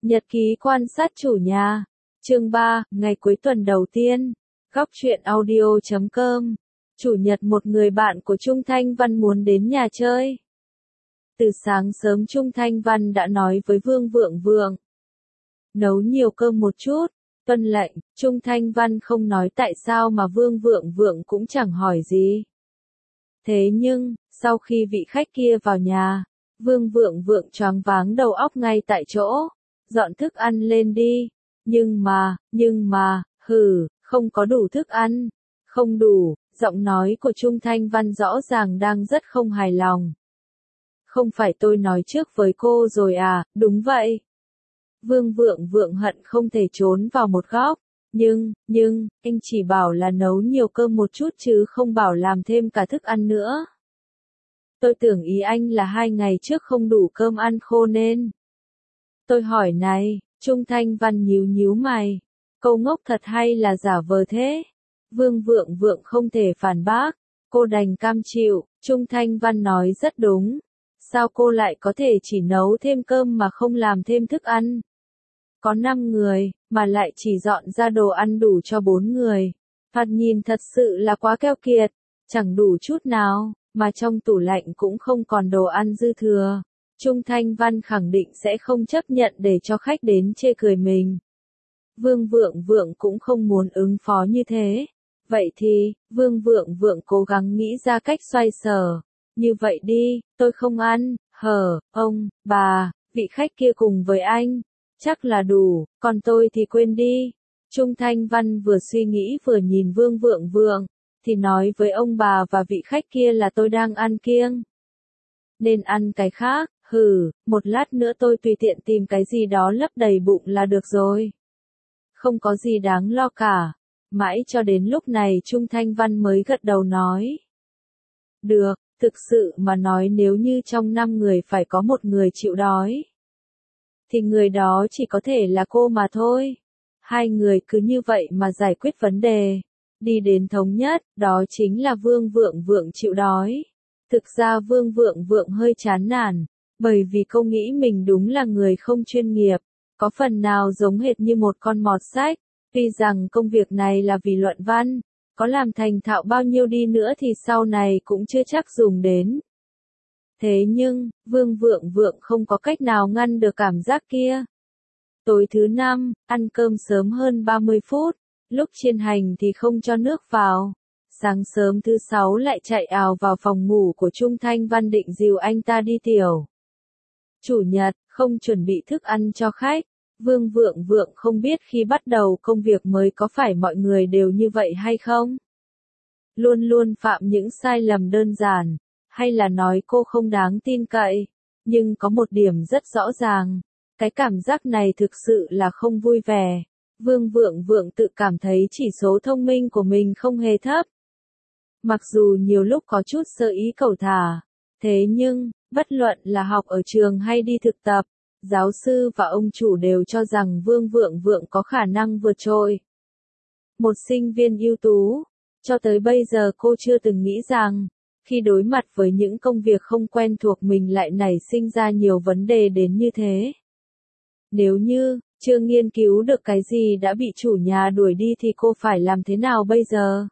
Nhật ký quan sát chủ nhà. Chương 3, ngày cuối tuần đầu tiên. Góc truyện audio.com. Chủ nhật một người bạn của Trung Thanh Văn muốn đến nhà chơi. Từ sáng sớm Trung Thanh Văn đã nói với Vương Vượng Vượng. Nấu nhiều cơm một chút. Tuân lệnh, Trung Thanh Văn không nói tại sao mà Vương Vượng Vượng cũng chẳng hỏi gì. Thế nhưng, sau khi vị khách kia vào nhà, Vương Vượng Vượng choáng váng đầu óc ngay tại chỗ. Dọn thức ăn lên đi. Nhưng mà, không có đủ thức ăn. Không đủ, giọng nói của Trung Thanh Văn rõ ràng đang rất không hài lòng. Không phải tôi nói trước với cô rồi à, đúng vậy. Vương Vượng Vượng hận không thể trốn vào một góc. Nhưng, anh chỉ bảo là nấu nhiều cơm một chút chứ không bảo làm thêm cả thức ăn nữa. Tôi tưởng ý anh là 2 ngày trước không đủ cơm ăn khô nên. Tôi hỏi này, Trung Thanh Văn nhíu mày. Câu ngốc thật hay là giả vờ thế? Vương Vượng Vượng không thể phản bác. Cô đành cam chịu, Trung Thanh Văn nói rất đúng. Sao cô lại có thể chỉ nấu thêm cơm mà không làm thêm thức ăn? Có 5 người, mà lại chỉ dọn ra đồ ăn đủ cho 4 người. Thoạt nhìn thật sự là quá keo kiệt, chẳng đủ chút nào, mà trong tủ lạnh cũng không còn đồ ăn dư thừa. Trung Thanh Văn khẳng định sẽ không chấp nhận để cho khách đến chê cười mình. Vương Vượng Vượng cũng không muốn ứng phó như thế. Vậy thì, Vương Vượng Vượng cố gắng nghĩ ra cách xoay sở. Như vậy đi, tôi không ăn, ông, bà, vị khách kia cùng với anh. Chắc là đủ, còn tôi thì quên đi. Trung Thanh Văn vừa suy nghĩ vừa nhìn Vương Vượng Vượng, thì nói với ông bà và vị khách kia là tôi đang ăn kiêng. Nên ăn cái khác, một lát nữa tôi tùy tiện tìm cái gì đó lấp đầy bụng là được rồi. Không có gì đáng lo cả. Mãi cho đến lúc này Trung Thanh Văn mới gật đầu nói. Được, thực sự mà nói nếu như trong 5 người phải có một người chịu đói. Thì người đó chỉ có thể là cô mà thôi. 2 người cứ như vậy mà giải quyết vấn đề. Đi đến thống nhất, đó chính là Vương Vượng Vượng chịu đói. Thực ra Vương Vượng Vượng hơi chán nản, bởi vì cô nghĩ mình đúng là người không chuyên nghiệp, có phần nào giống hệt như một con mọt sách. Tuy rằng công việc này là vì luận văn, có làm thành thạo bao nhiêu đi nữa thì sau này cũng chưa chắc dùng đến. Thế nhưng, Vương Vượng Vượng không có cách nào ngăn được cảm giác kia. Tối thứ 5, ăn cơm sớm hơn 30 phút, lúc chiên hành thì không cho nước vào. Sáng sớm thứ 6 lại chạy ào vào phòng ngủ của Trung Thanh Văn định dìu anh ta đi tiểu. Chủ nhật, không chuẩn bị thức ăn cho khách. Vương Vượng Vượng không biết khi bắt đầu công việc mới có phải mọi người đều như vậy hay không? Luôn luôn phạm những sai lầm đơn giản, hay là nói cô không đáng tin cậy? Nhưng có một điểm rất rõ ràng, cái cảm giác này thực sự là không vui vẻ. Vương Vượng Vượng tự cảm thấy chỉ số thông minh của mình không hề thấp. Mặc dù nhiều lúc có chút sơ ý cẩu thả, thế nhưng, bất luận là học ở trường hay đi thực tập, giáo sư và ông chủ đều cho rằng Vương Vượng Vượng có khả năng vượt trội. Một sinh viên ưu tú, cho tới bây giờ cô chưa từng nghĩ rằng, khi đối mặt với những công việc không quen thuộc mình lại nảy sinh ra nhiều vấn đề đến như thế. Nếu như, chưa nghiên cứu được cái gì đã bị chủ nhà đuổi đi thì cô phải làm thế nào bây giờ?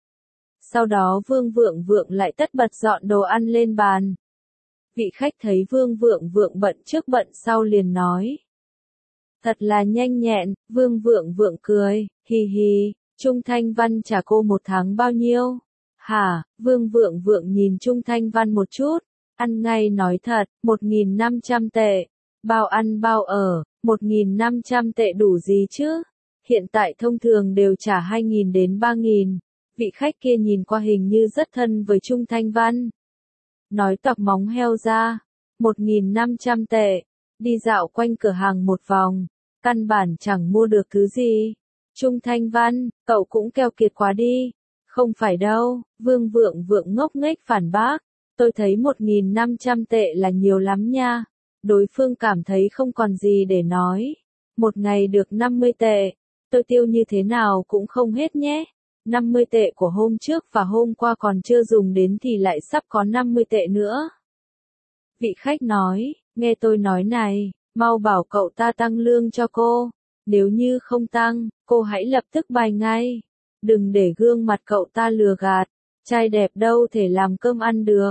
Sau đó Vương Vượng Vượng lại tất bật dọn đồ ăn lên bàn. Vị khách thấy Vương Vượng Vượng bận trước bận sau liền nói. Thật là nhanh nhẹn, Vương Vượng Vượng cười, hi, Trung Thanh Văn trả cô 1 tháng bao nhiêu? Hả, Vương Vượng Vượng nhìn Trung Thanh Văn một chút, ăn ngay nói thật, 1.500 tệ, bao ăn bao ở, 1.500 tệ đủ gì chứ? Hiện tại thông thường đều trả 2.000 đến 3.000. Vị khách kia nhìn qua hình như rất thân với Trung Thanh Văn. Nói toạc móng heo ra, 1.500 tệ, đi dạo quanh cửa hàng một vòng, căn bản chẳng mua được thứ gì. Trung Thanh Văn, cậu cũng keo kiệt quá đi. Không phải đâu, Vương Vượng Vượng ngốc nghếch phản bác. Tôi thấy 1.500 tệ là nhiều lắm nha. Đối phương cảm thấy không còn gì để nói. Một ngày được 50 tệ, tôi tiêu như thế nào cũng không hết nhé. 50 tệ của hôm trước và hôm qua còn chưa dùng đến thì lại sắp có 50 tệ nữa. Vị khách nói, nghe tôi nói này, Mau bảo cậu ta tăng lương cho cô. Nếu như không tăng, cô hãy lập tức bài ngay. Đừng để gương mặt cậu ta lừa gạt. Trai đẹp đâu thể làm cơm ăn được.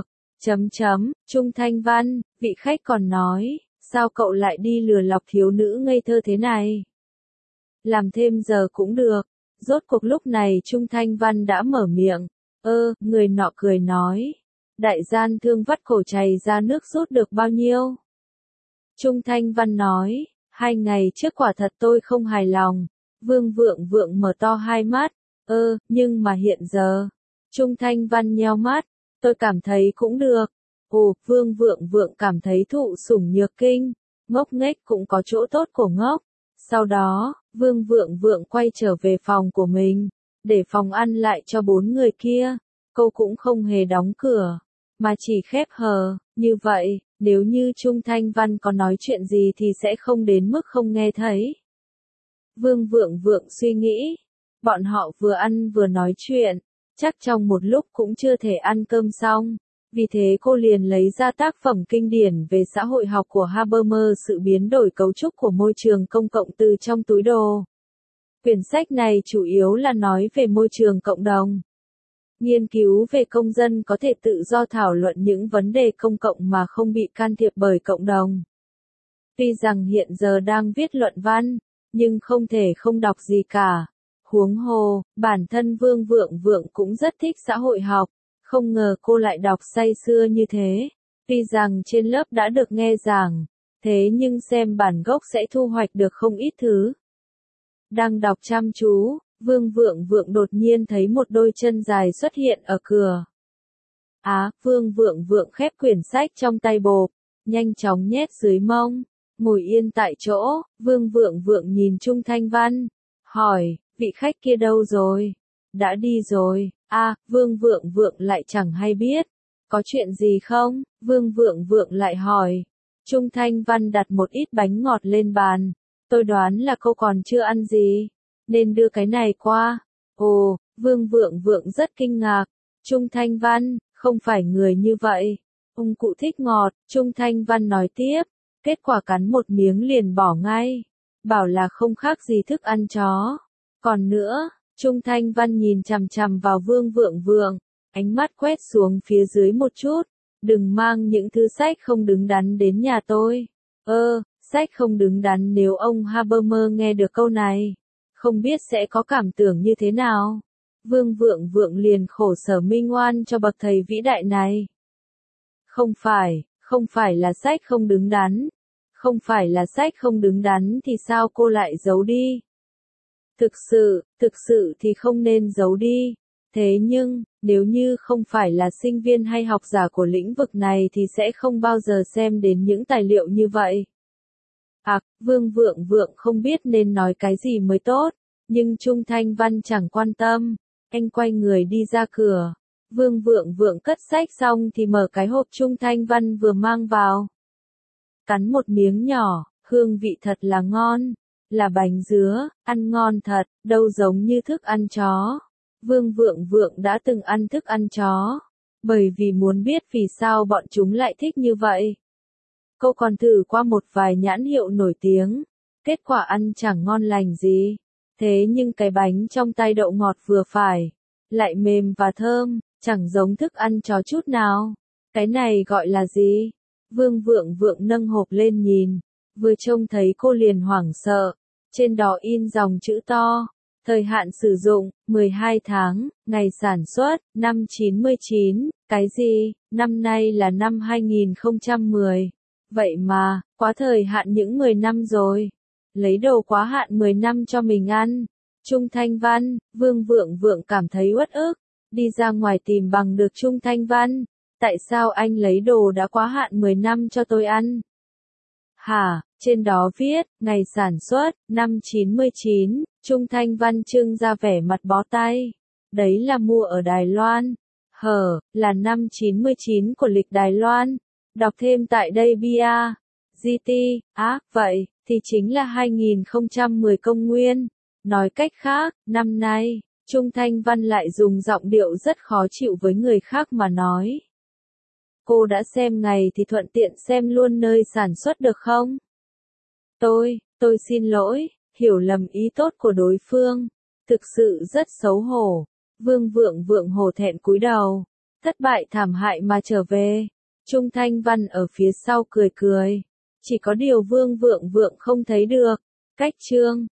Trung Thanh Văn, vị khách còn nói, sao cậu lại đi lừa lọc thiếu nữ ngây thơ thế này? Làm thêm giờ cũng được. Rốt cuộc lúc này Trung Thanh Văn đã mở miệng. Người nọ cười nói. Đại gian thương vắt cổ chảy ra nước rút được bao nhiêu? Trung Thanh Văn nói, 2 ngày trước quả thật tôi không hài lòng. Vương Vượng Vượng mở to hai mắt. Nhưng mà hiện giờ. Trung Thanh Văn nheo mắt. Tôi cảm thấy cũng được. Vương Vượng Vượng cảm thấy thụ sủng nhược kinh. Ngốc nghếch cũng có chỗ tốt của ngốc. Sau đó, Vương Vượng Vượng quay trở về phòng của mình. Để phòng ăn lại cho 4 người kia. Cô cũng không hề đóng cửa. Mà chỉ khép hờ. Như vậy, nếu như Trung Thanh Văn có nói chuyện gì thì sẽ không đến mức không nghe thấy. Vương Vượng Vượng suy nghĩ. Bọn họ vừa ăn vừa nói chuyện. Chắc trong một lúc cũng chưa thể ăn cơm xong. Vì thế cô liền lấy ra tác phẩm kinh điển về xã hội học của Habermas, sự biến đổi cấu trúc của môi trường công cộng từ trong túi đồ. Quyển sách này chủ yếu là nói về môi trường cộng đồng. Nghiên cứu về công dân có thể tự do thảo luận những vấn đề công cộng mà không bị can thiệp bởi cộng đồng. Tuy rằng hiện giờ đang viết luận văn, nhưng không thể không đọc gì cả. Huống hồ, bản thân Vương Vượng Vượng cũng rất thích xã hội học. Không ngờ cô lại đọc say sưa như thế. Tuy rằng trên lớp đã được nghe giảng, thế nhưng xem bản gốc sẽ thu hoạch được không ít thứ. Đang đọc chăm chú, Vương Vượng Vượng đột nhiên thấy một đôi chân dài xuất hiện ở cửa. Vương Vượng Vượng khép quyển sách trong tay bộp, nhanh chóng nhét dưới mông, ngồi yên tại chỗ. Vương Vượng Vượng nhìn Trung Thanh Văn, hỏi, vị khách kia đâu rồi? Đã đi rồi. Vương Vượng Vượng lại chẳng hay biết. Có chuyện gì không? Vương Vượng Vượng lại hỏi. Trung Thanh Văn đặt một ít bánh ngọt lên bàn. Tôi đoán là cô còn chưa ăn gì, nên đưa cái này qua. Vương Vượng Vượng rất kinh ngạc. Trung Thanh Văn, không phải người như vậy. Ông cụ thích ngọt, Trung Thanh Văn nói tiếp. Kết quả cắn một miếng liền bỏ ngay. Bảo là không khác gì thức ăn chó. Còn nữa, Trung Thanh Văn nhìn chằm chằm vào Vương Vượng Vượng, ánh mắt quét xuống phía dưới một chút. Đừng mang những thứ sách không đứng đắn đến nhà tôi. Sách không đứng đắn, nếu ông Habermas nghe được câu này, không biết sẽ có cảm tưởng như thế nào. Vương Vượng Vượng liền khổ sở minh oan cho bậc thầy vĩ đại này. Không phải là sách không đứng đắn. Không phải là sách không đứng đắn thì sao cô lại giấu đi? Thực sự thì không nên giấu đi. Thế nhưng, nếu như không phải là sinh viên hay học giả của lĩnh vực này thì sẽ không bao giờ xem đến những tài liệu như vậy. Vương Vượng Vượng không biết nên nói cái gì mới tốt, nhưng Trung Thanh Văn chẳng quan tâm. Anh quay người đi ra cửa. Vương Vượng Vượng cất sách xong thì mở cái hộp Trung Thanh Văn vừa mang vào. Cắn một miếng nhỏ, hương vị thật là ngon. Là bánh dứa, ăn ngon thật, đâu giống như thức ăn chó. Vương Vượng Vượng đã từng ăn thức ăn chó, bởi vì muốn biết vì sao bọn chúng lại thích như vậy. Cô còn thử qua một vài nhãn hiệu nổi tiếng, kết quả ăn chẳng ngon lành gì. Thế nhưng cái bánh trong tay đậu ngọt vừa phải, lại mềm và thơm, chẳng giống thức ăn chó chút nào. Cái này gọi là gì? Vương Vượng Vượng nâng hộp lên nhìn, vừa trông thấy cô liền hoảng sợ. Trên đó in dòng chữ to, thời hạn sử dụng, 12 tháng, ngày sản xuất, năm 99, cái gì, năm nay là năm 2010. Vậy mà, quá thời hạn những 10 năm rồi. Lấy đồ quá hạn 10 năm cho mình ăn. Trung Thanh Văn, Vương Vượng Vượng cảm thấy uất ức, đi ra ngoài tìm bằng được Trung Thanh Văn. Tại sao anh lấy đồ đã quá hạn 10 năm cho tôi ăn? Trên đó viết, ngày sản xuất, năm 99, Trung Thanh Văn trưng ra vẻ mặt bó tay. Đấy là mua ở Đài Loan. Là năm 99 của lịch Đài Loan. Đọc thêm tại đây bia. GT, vậy, thì chính là 2010 công nguyên. Nói cách khác, năm nay, Trung Thanh Văn lại dùng giọng điệu rất khó chịu với người khác mà nói. Cô đã xem ngày thì thuận tiện xem luôn nơi sản xuất được không? Tôi xin lỗi, hiểu lầm ý tốt của đối phương. Thực sự rất xấu hổ. Vương Vượng Vượng hổ thẹn cúi đầu. Thất bại thảm hại mà trở về. Trung Thanh Văn ở phía sau cười cười. Chỉ có điều Vương Vượng Vượng không thấy được. Cách chương